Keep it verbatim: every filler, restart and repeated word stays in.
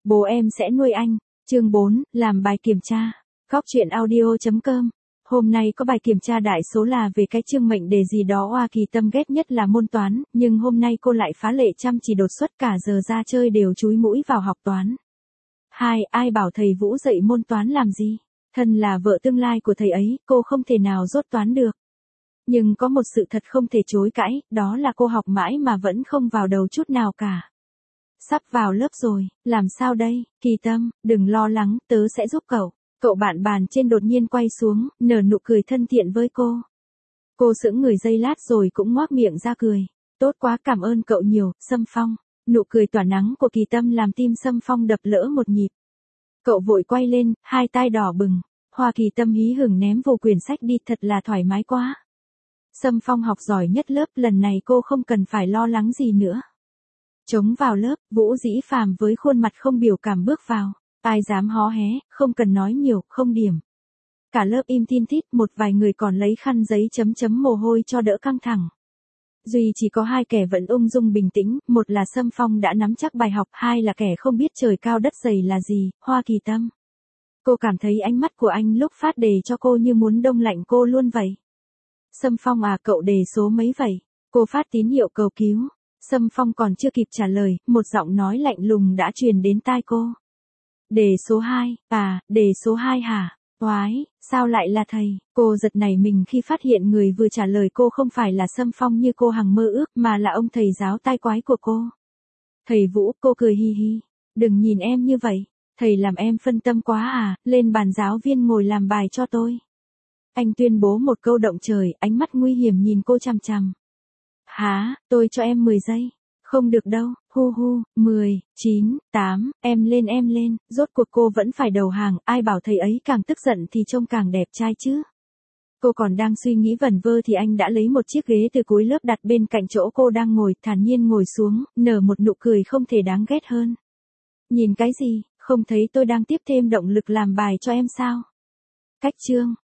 Bố em sẽ nuôi anh. Chương bốn, làm bài kiểm tra. Góc truyện audio chấm com. Hôm nay có bài kiểm tra đại số là về cái chương mệnh đề gì đó Hoa Kỳ Tâm ghét nhất là môn toán, nhưng hôm nay cô lại phá lệ chăm chỉ đột xuất, cả giờ ra chơi đều chúi mũi vào học toán. Hai, ai bảo thầy Vũ dạy môn toán làm gì? Thân là vợ tương lai của thầy ấy, cô không thể nào dốt toán được. Nhưng có một sự thật không thể chối cãi, đó là cô học mãi mà vẫn không vào đầu chút nào cả. Sắp vào lớp rồi, làm sao đây? Kỳ Tâm, đừng lo lắng, tớ sẽ giúp cậu. Cậu bạn bàn trên đột nhiên quay xuống, nở nụ cười thân thiện với cô. Cô sững người giây lát rồi cũng ngoác miệng ra cười. Tốt quá, cảm ơn cậu nhiều, Sâm Phong. Nụ cười tỏa nắng của Kỳ Tâm làm tim Sâm Phong đập lỡ một nhịp. Cậu vội quay lên, hai tai đỏ bừng. Hoa Kỳ Tâm hí hửng ném vô quyển sách đi, thật là thoải mái quá. Sâm Phong học giỏi nhất lớp, lần này cô không cần phải lo lắng gì nữa. Trống vào lớp, Vũ Dĩ Phàm với khuôn mặt không biểu cảm bước vào. Ai dám hó hé, không cần nói nhiều, không điểm. Cả lớp im tin tít, một vài người còn lấy khăn giấy chấm chấm mồ hôi cho đỡ căng thẳng. Duy chỉ có hai kẻ vẫn ung dung bình tĩnh, một là Sâm Phong đã nắm chắc bài học, hai là kẻ không biết trời cao đất dày là gì, Hoa Kỳ Tâm. Cô cảm thấy ánh mắt của anh lúc phát đề cho cô như muốn đông lạnh cô luôn vậy. Sâm Phong à, cậu đề số mấy vậy? Cô phát tín hiệu cầu cứu. Sâm Phong còn chưa kịp trả lời, một giọng nói lạnh lùng đã truyền đến tai cô. Đề số hai, à, đề số hai hả? Oái, sao lại là thầy? Cô giật nảy mình khi phát hiện người vừa trả lời cô không phải là Sâm Phong như cô hằng mơ ước, mà là ông thầy giáo tai quái của cô. Thầy Vũ, cô cười hi hi. Đừng nhìn em như vậy, thầy làm em phân tâm quá à, lên bàn giáo viên ngồi làm bài cho tôi. Anh tuyên bố một câu động trời, ánh mắt nguy hiểm nhìn cô chằm chằm. Hả, tôi cho em mười giây. Không được đâu, hu hu, mười, chín, tám, em lên em lên, rốt cuộc cô vẫn phải đầu hàng, ai bảo thầy ấy càng tức giận thì trông càng đẹp trai chứ. Cô còn đang suy nghĩ vẩn vơ thì anh đã lấy một chiếc ghế từ cuối lớp đặt bên cạnh chỗ cô đang ngồi, thản nhiên ngồi xuống, nở một nụ cười không thể đáng ghét hơn. Nhìn cái gì, không thấy tôi đang tiếp thêm động lực làm bài cho em sao? Cách chương.